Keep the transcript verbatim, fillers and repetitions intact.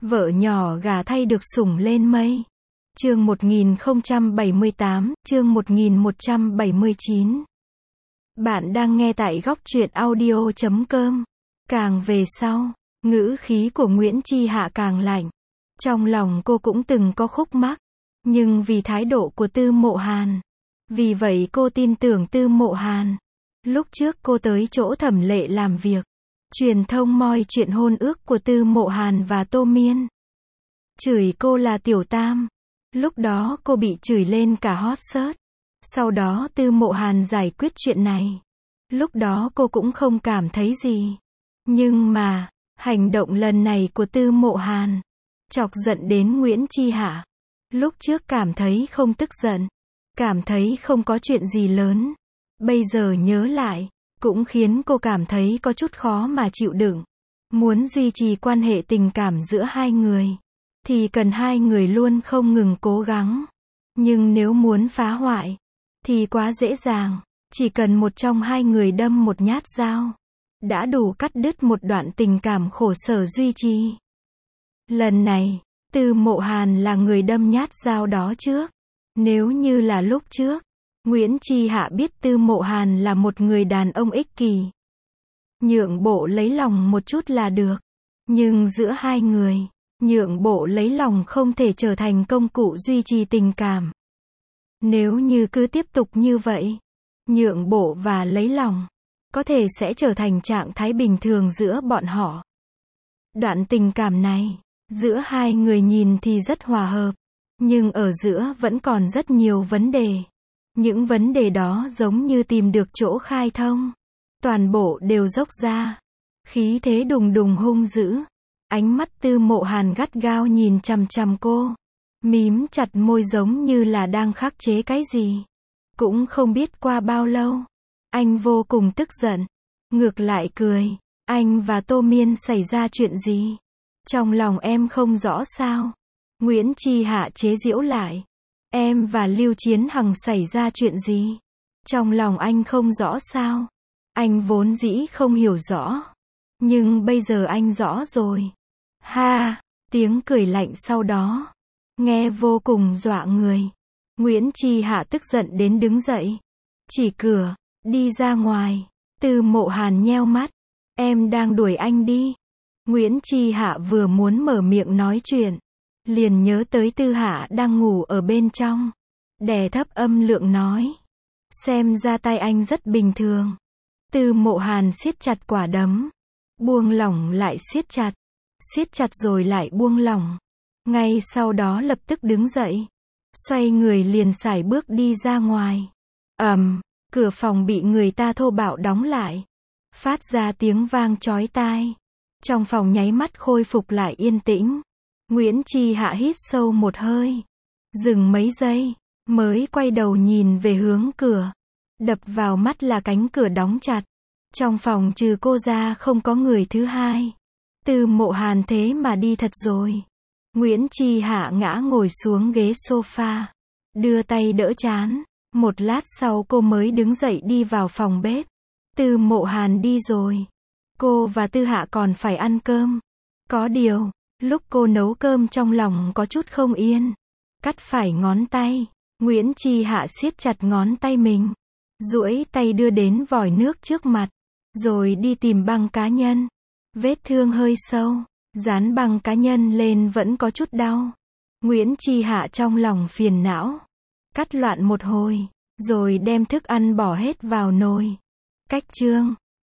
Vợ nhỏ gả thay được sủng lên mây. Chương một nghìn không trăm bảy mươi tám, chương một nghìn một trăm bảy mươi chín. Bạn đang nghe tại góc truyện audio chấm com. Càng về sau, ngữ khí của Nguyễn Chi Hạ càng lạnh. Trong lòng cô cũng từng có khúc mắc, nhưng vì thái độ của Tư Mộ Hàn, vì vậy cô tin tưởng Tư Mộ Hàn. Lúc trước cô tới chỗ Thẩm Lệ làm việc, truyền thông moi chuyện hôn ước của Tư Mộ Hàn và Tô Miên, chửi cô là tiểu tam. Lúc đó cô bị chửi lên cả hot search. Sau đó Tư Mộ Hàn giải quyết chuyện này. Lúc đó cô cũng không cảm thấy gì. Nhưng mà, hành động lần này của Tư Mộ Hàn chọc giận đến Nguyễn Chi Hạ. Lúc trước cảm thấy không tức giận, cảm thấy không có chuyện gì lớn. Bây giờ nhớ lại, cũng khiến cô cảm thấy có chút khó mà chịu đựng. Muốn duy trì quan hệ tình cảm giữa hai người, thì cần hai người luôn không ngừng cố gắng. Nhưng nếu muốn phá hoại, thì quá dễ dàng. Chỉ cần một trong hai người đâm một nhát dao, đã đủ cắt đứt một đoạn tình cảm khổ sở duy trì. Lần này, Tư Mộ Hàn là người đâm nhát dao đó trước. Nếu như là lúc trước, Nguyễn Chi Hạ biết Tư Mộ Hàn là một người đàn ông ích kỷ, nhượng bộ lấy lòng một chút là được. Nhưng giữa hai người, nhượng bộ lấy lòng không thể trở thành công cụ duy trì tình cảm. Nếu như cứ tiếp tục như vậy, nhượng bộ và lấy lòng có thể sẽ trở thành trạng thái bình thường giữa bọn họ. Đoạn tình cảm này, giữa hai người nhìn thì rất hòa hợp, nhưng ở giữa vẫn còn rất nhiều vấn đề. Những vấn đề đó giống như tìm được chỗ khai thông, toàn bộ đều dốc ra, khí thế đùng đùng hung dữ. Ánh mắt Tư Mộ Hàn gắt gao nhìn chằm chằm cô, mím chặt môi giống như là đang khắc chế cái gì. Cũng không biết qua bao lâu, anh vô cùng tức giận, ngược lại cười. Anh và Tô Miên xảy ra chuyện gì? Trong lòng em không rõ sao? Nguyễn Chi Hạ chế giễu lại. Em và Lưu Chiến Hằng xảy ra chuyện gì? Trong lòng anh không rõ sao? Anh vốn dĩ không hiểu rõ, nhưng bây giờ anh rõ rồi. Ha, tiếng cười lạnh sau đó, nghe vô cùng dọa người. Nguyễn Chi Hạ tức giận đến đứng dậy, chỉ cửa, đi ra ngoài. Tư Mộ Hàn nheo mắt, em đang đuổi anh đi. Nguyễn Chi Hạ vừa muốn mở miệng nói chuyện, liền nhớ tới Tư Hạ đang ngủ ở bên trong, đè thấp âm lượng nói, xem ra tay anh rất bình thường. Tư Mộ Hàn siết chặt quả đấm, buông lỏng lại siết chặt, siết chặt rồi lại buông lỏng. Ngay sau đó lập tức đứng dậy, xoay người liền sải bước đi ra ngoài. Ầm, cửa phòng bị người ta thô bạo đóng lại, phát ra tiếng vang chói tai. Trong phòng nháy mắt khôi phục lại yên tĩnh. Nguyễn Chi Hạ hít sâu một hơi, dừng mấy giây, mới quay đầu nhìn về hướng cửa. Đập vào mắt là cánh cửa đóng chặt. Trong phòng trừ cô ra không có người thứ hai. Tư Mộ Hàn thế mà đi thật rồi. Nguyễn Chi Hạ ngã ngồi xuống ghế sofa, đưa tay đỡ trán. Một lát sau cô mới đứng dậy đi vào phòng bếp. Tư Mộ Hàn đi rồi, cô và Tư Hạ còn phải ăn cơm. Có điều, lúc cô nấu cơm trong lòng có chút không yên. Cắt phải ngón tay, Nguyễn Chi Hạ siết chặt ngón tay mình, duỗi tay đưa đến vòi nước trước mặt, rồi đi tìm băng cá nhân. Vết thương hơi sâu, dán băng cá nhân lên vẫn có chút đau. Nguyễn Chi Hạ trong lòng phiền não, cắt loạn một hồi, rồi đem thức ăn bỏ hết vào nồi. Cách chương